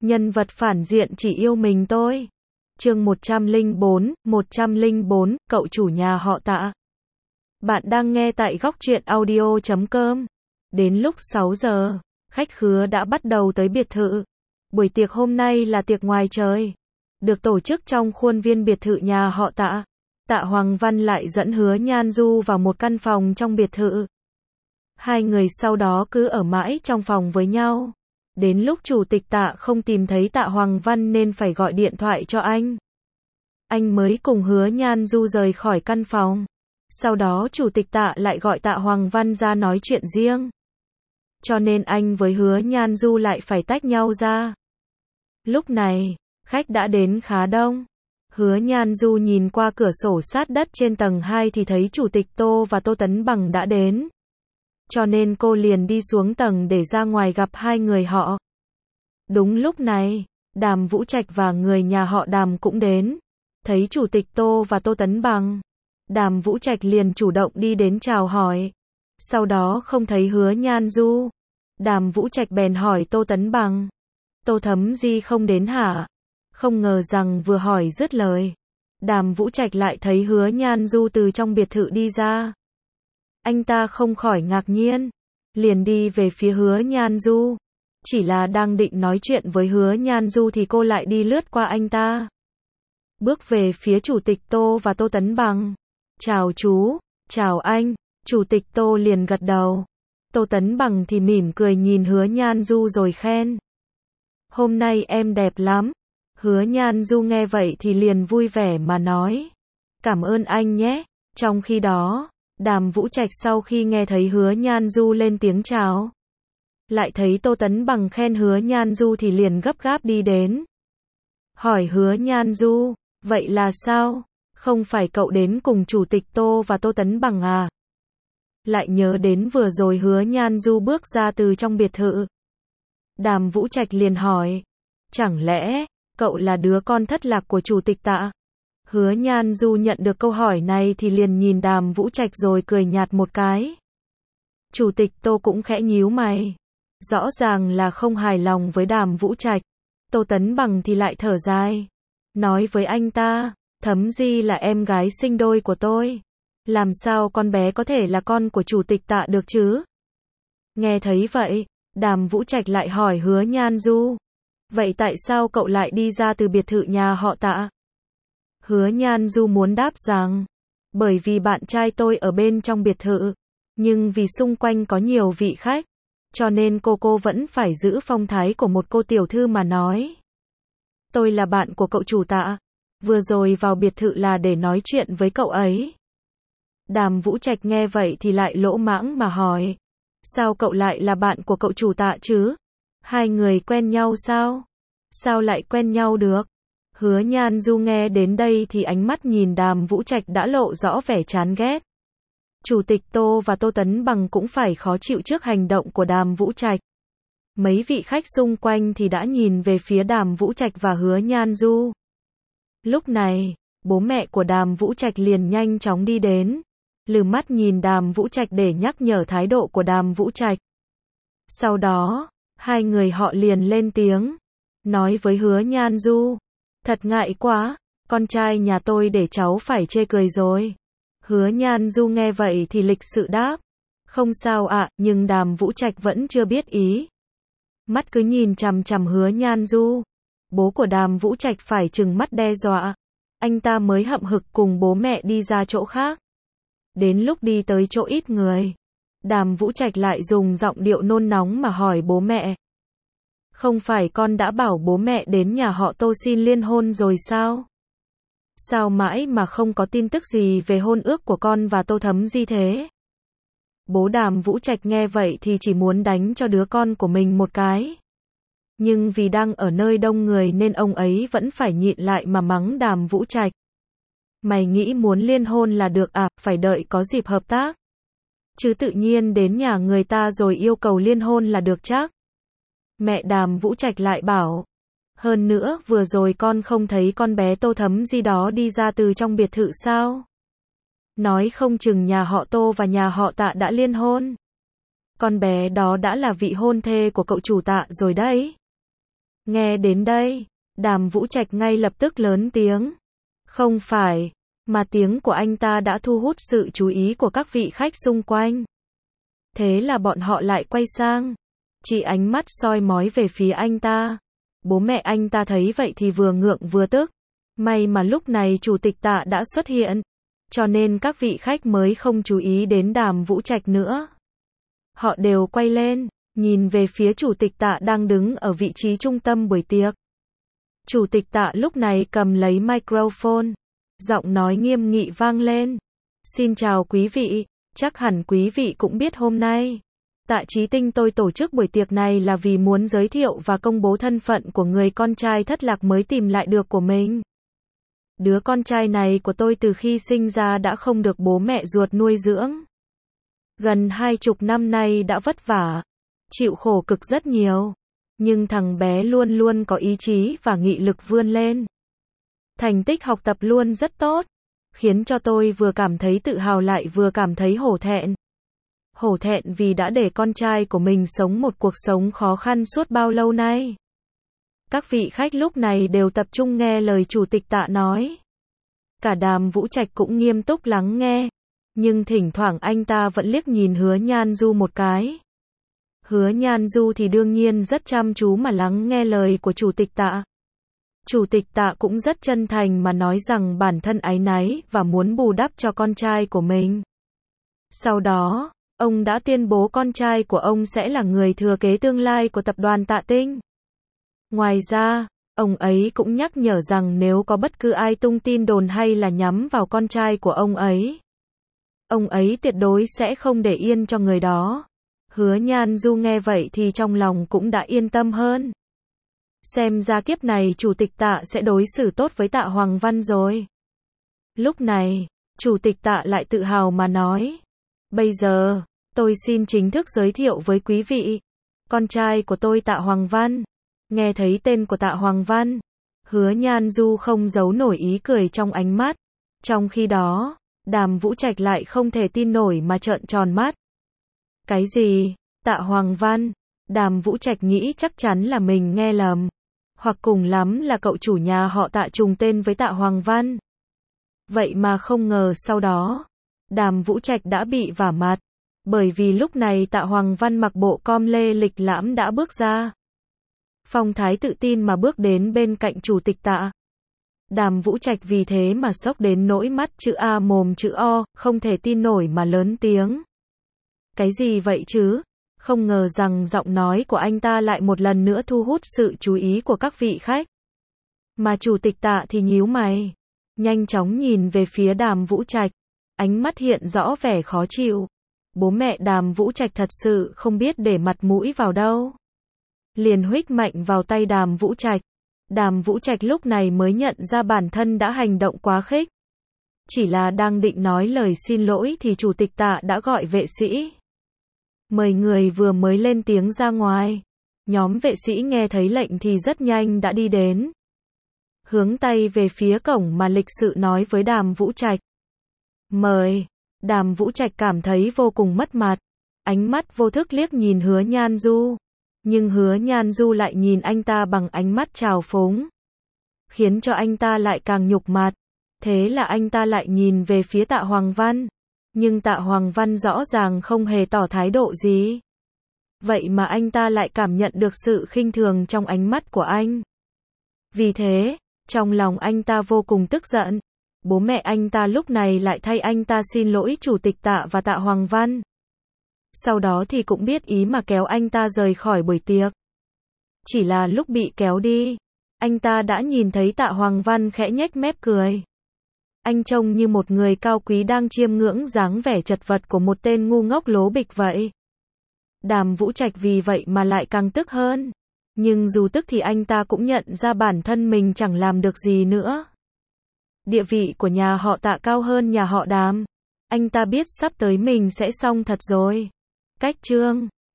Nhân vật phản diện chỉ yêu mình tôi. Chương 104, cậu chủ nhà họ Tạ. Bạn đang nghe tại góc truyện audio.com. Đến lúc 6 giờ, khách khứa đã bắt đầu tới biệt thự. Buổi tiệc hôm nay là tiệc ngoài trời, được tổ chức trong khuôn viên biệt thự nhà họ Tạ. Tạ Hoàng Văn lại dẫn Hứa Nhan Du vào một căn phòng trong biệt thự. Hai người sau đó cứ ở mãi trong phòng với nhau. Đến lúc chủ tịch Tạ không tìm thấy Tạ Hoàng Văn nên phải gọi điện thoại cho anh. Anh mới cùng Hứa Nhan Du rời khỏi căn phòng. Sau đó chủ tịch Tạ lại gọi Tạ Hoàng Văn ra nói chuyện riêng. Cho nên anh với Hứa Nhan Du lại phải tách nhau ra. Lúc này, khách đã đến khá đông. Hứa Nhan Du nhìn qua cửa sổ sát đất trên tầng 2 thì thấy chủ tịch Tô và Tô Tấn Bằng đã đến. Cho nên cô liền đi xuống tầng để ra ngoài gặp hai người họ. Đúng lúc này, Đàm Vũ Trạch và người nhà họ Đàm cũng đến. Thấy chủ tịch Tô và Tô Tấn Bằng, Đàm Vũ Trạch liền chủ động đi đến chào hỏi. Sau đó không thấy Hứa Nhan Du, Đàm Vũ Trạch bèn hỏi Tô Tấn Bằng: Tô Thấm Di không đến hả? Không ngờ rằng vừa hỏi dứt lời, Đàm Vũ Trạch lại thấy Hứa Nhan Du từ trong biệt thự đi ra. Anh ta không khỏi ngạc nhiên, liền đi về phía Hứa Nhan Du. Chỉ là đang định nói chuyện với Hứa Nhan Du thì cô lại đi lướt qua anh ta, bước về phía chủ tịch Tô và Tô Tấn Bằng. Chào chú, chào anh. Chủ tịch Tô liền gật đầu. Tô Tấn Bằng thì mỉm cười nhìn Hứa Nhan Du rồi khen: Hôm nay em đẹp lắm. Hứa Nhan Du nghe vậy thì liền vui vẻ mà nói: Cảm ơn anh nhé. Trong khi đó, Đàm Vũ Trạch sau khi nghe thấy Hứa Nhan Du lên tiếng chào, lại thấy Tô Tấn Bằng khen Hứa Nhan Du thì liền gấp gáp đi đến. Hỏi Hứa Nhan Du: Vậy là sao? Không phải cậu đến cùng chủ tịch Tô và Tô Tấn Bằng à? Lại nhớ đến vừa rồi Hứa Nhan Du bước ra từ trong biệt thự. Đàm Vũ Trạch liền hỏi: Chẳng lẽ cậu là đứa con thất lạc của chủ tịch Tạ? Hứa Nhan Du nhận được câu hỏi này thì liền nhìn Đàm Vũ Trạch rồi cười nhạt một cái. Chủ tịch Tô cũng khẽ nhíu mày, rõ ràng là không hài lòng với Đàm Vũ Trạch. Tô Tấn Bằng thì lại thở dài, nói với anh ta: Thấm Di là em gái sinh đôi của tôi, làm sao con bé có thể là con của chủ tịch Tạ được chứ? Nghe thấy vậy, Đàm Vũ Trạch lại hỏi Hứa Nhan Du: Vậy tại sao cậu lại đi ra từ biệt thự nhà họ Tạ? Hứa Nhan Du muốn đáp rằng: Bởi vì bạn trai tôi ở bên trong biệt thự, nhưng vì xung quanh có nhiều vị khách, cho nên cô vẫn phải giữ phong thái của một cô tiểu thư mà nói. Tôi là bạn của cậu chủ Tạ, vừa rồi vào biệt thự là để nói chuyện với cậu ấy. Đàm Vũ Trạch nghe vậy thì lại lỗ mãng mà hỏi: Sao cậu lại là bạn của cậu chủ Tạ chứ? Hai người quen nhau sao? Sao lại quen nhau được? Hứa Nhan Du nghe đến đây thì ánh mắt nhìn Đàm Vũ Trạch đã lộ rõ vẻ chán ghét. Chủ tịch Tô và Tô Tấn Bằng cũng phải khó chịu trước hành động của Đàm Vũ Trạch. Mấy vị khách xung quanh thì đã nhìn về phía Đàm Vũ Trạch và Hứa Nhan Du. Lúc này, bố mẹ của Đàm Vũ Trạch liền nhanh chóng đi đến, lừ mắt nhìn Đàm Vũ Trạch để nhắc nhở thái độ của Đàm Vũ Trạch. Sau đó, hai người họ liền lên tiếng, nói với Hứa Nhan Du: Thật ngại quá, con trai nhà tôi để cháu phải chê cười rồi. Hứa Nhan Du nghe vậy thì lịch sự đáp: Không sao ạ, nhưng Đàm Vũ Trạch vẫn chưa biết ý. Mắt cứ nhìn chằm chằm Hứa Nhan Du. Bố của Đàm Vũ Trạch phải trừng mắt đe dọa. Anh ta mới hậm hực cùng bố mẹ đi ra chỗ khác. Đến lúc đi tới chỗ ít người, Đàm Vũ Trạch lại dùng giọng điệu nôn nóng mà hỏi bố mẹ: Không phải con đã bảo bố mẹ đến nhà họ Tô xin liên hôn rồi sao? Sao mãi mà không có tin tức gì về hôn ước của con và Tô Thấm Di thế? Bố Đàm Vũ Trạch nghe vậy thì chỉ muốn đánh cho đứa con của mình một cái. Nhưng vì đang ở nơi đông người nên ông ấy vẫn phải nhịn lại mà mắng Đàm Vũ Trạch. Mày nghĩ muốn liên hôn là được à, phải đợi có dịp hợp tác. Chứ tự nhiên đến nhà người ta rồi yêu cầu liên hôn là được chắc. Mẹ Đàm Vũ Trạch lại bảo: Hơn nữa vừa rồi con không thấy con bé Tô Thấm Di đó đi ra từ trong biệt thự sao? Nói không chừng nhà họ Tô và nhà họ Tạ đã liên hôn. Con bé đó đã là vị hôn thê của cậu chủ Tạ rồi đấy. Nghe đến đây, Đàm Vũ Trạch ngay lập tức lớn tiếng. Không phải, mà tiếng của anh ta đã thu hút sự chú ý của các vị khách xung quanh. Thế là bọn họ lại quay sang, chỉ ánh mắt soi mói về phía anh ta. Bố mẹ anh ta thấy vậy thì vừa ngượng vừa tức. May mà lúc này Chủ tịch Tạ đã xuất hiện, cho nên các vị khách mới không chú ý đến Đàm Vũ Trạch nữa. Họ đều quay lên, nhìn về phía Chủ tịch Tạ đang đứng ở vị trí trung tâm buổi tiệc. Chủ tịch Tạ lúc này cầm lấy microphone, giọng nói nghiêm nghị vang lên. Xin chào quý vị, chắc hẳn quý vị cũng biết hôm nay Tạ Chí Tinh tôi tổ chức buổi tiệc này là vì muốn giới thiệu và công bố thân phận của người con trai thất lạc mới tìm lại được của mình. Đứa con trai này của tôi từ khi sinh ra đã không được bố mẹ ruột nuôi dưỡng. Gần 20 năm nay đã vất vả, chịu khổ cực rất nhiều. Nhưng thằng bé luôn luôn có ý chí và nghị lực vươn lên. Thành tích học tập luôn rất tốt, khiến cho tôi vừa cảm thấy tự hào lại vừa cảm thấy hổ thẹn. Hổ thẹn vì đã để con trai của mình sống một cuộc sống khó khăn suốt bao lâu nay. Các vị khách lúc này đều tập trung nghe lời Chủ tịch Tạ nói. Cả Đàm Vũ Trạch cũng nghiêm túc lắng nghe, nhưng thỉnh thoảng anh ta vẫn liếc nhìn Hứa Nhan Du một cái. Hứa Nhan Du thì đương nhiên rất chăm chú mà lắng nghe lời của Chủ tịch Tạ. Chủ tịch Tạ cũng rất chân thành mà nói rằng bản thân áy náy và muốn bù đắp cho con trai của mình. Sau đó, ông đã tuyên bố con trai của ông sẽ là người thừa kế tương lai của tập đoàn Tạ Tinh. Ngoài ra, ông ấy cũng nhắc nhở rằng nếu có bất cứ ai tung tin đồn hay là nhắm vào con trai của ông ấy tuyệt đối sẽ không để yên cho người đó. Hứa Nhan Du nghe vậy thì trong lòng cũng đã yên tâm hơn. Xem ra kiếp này Chủ tịch Tạ sẽ đối xử tốt với Tạ Hoàng Văn rồi. Lúc này, Chủ tịch Tạ lại tự hào mà nói. Bây giờ, tôi xin chính thức giới thiệu với quý vị. Con trai của tôi Tạ Hoàng Văn. Nghe thấy tên của Tạ Hoàng Văn, Hứa Nhan Du không giấu nổi ý cười trong ánh mắt. Trong khi đó, Đàm Vũ Trạch lại không thể tin nổi mà trợn tròn mắt. Cái gì? Tạ Hoàng Văn? Đàm Vũ Trạch nghĩ chắc chắn là mình nghe lầm. Hoặc cùng lắm là cậu chủ nhà họ Tạ trùng tên với Tạ Hoàng Văn. Vậy mà không ngờ sau đó, Đàm Vũ Trạch đã bị vả mặt. Bởi vì lúc này Tạ Hoàng Văn mặc bộ com lê lịch lãm đã bước ra. Phong thái tự tin mà bước đến bên cạnh Chủ tịch Tạ. Đàm Vũ Trạch vì thế mà sốc đến nỗi mắt chữ A mồm chữ O, không thể tin nổi mà lớn tiếng. Cái gì vậy chứ? Không ngờ rằng giọng nói của anh ta lại một lần nữa thu hút sự chú ý của các vị khách. Mà Chủ tịch Tạ thì nhíu mày, nhanh chóng nhìn về phía Đàm Vũ Trạch, ánh mắt hiện rõ vẻ khó chịu. Bố mẹ Đàm Vũ Trạch thật sự không biết để mặt mũi vào đâu. Liền huých mạnh vào tay Đàm Vũ Trạch. Đàm Vũ Trạch lúc này mới nhận ra bản thân đã hành động quá khích. Chỉ là đang định nói lời xin lỗi thì Chủ tịch Tạ đã gọi vệ sĩ. Mời người vừa mới lên tiếng ra ngoài. Nhóm vệ sĩ nghe thấy lệnh thì rất nhanh đã đi đến. Hướng tay về phía cổng mà lịch sự nói với Đàm Vũ Trạch. Mời. Đàm Vũ Trạch cảm thấy vô cùng mất mặt. Ánh mắt vô thức liếc nhìn Hứa Nhan Du. Nhưng Hứa Nhan Du lại nhìn anh ta bằng ánh mắt trào phúng. Khiến cho anh ta lại càng nhục mặt. Thế là anh ta lại nhìn về phía Tạ Hoàng Văn. Nhưng Tạ Hoàng Văn rõ ràng không hề tỏ thái độ gì. Vậy mà anh ta lại cảm nhận được sự khinh thường trong ánh mắt của anh. Vì thế, trong lòng anh ta vô cùng tức giận. Bố mẹ anh ta lúc này lại thay anh ta xin lỗi Chủ tịch Tạ và Tạ Hoàng Văn. Sau đó thì cũng biết ý mà kéo anh ta rời khỏi buổi tiệc. Chỉ là lúc bị kéo đi, anh ta đã nhìn thấy Tạ Hoàng Văn khẽ nhếch mép cười. Anh trông như một người cao quý đang chiêm ngưỡng dáng vẻ chật vật của một tên ngu ngốc lố bịch vậy. Đàm Vũ Trạch vì vậy mà lại càng tức hơn. Nhưng dù tức thì anh ta cũng nhận ra bản thân mình chẳng làm được gì nữa. Địa vị của nhà họ Tạ cao hơn nhà họ Đàm. Anh ta biết sắp tới mình sẽ xong thật rồi. Cách chương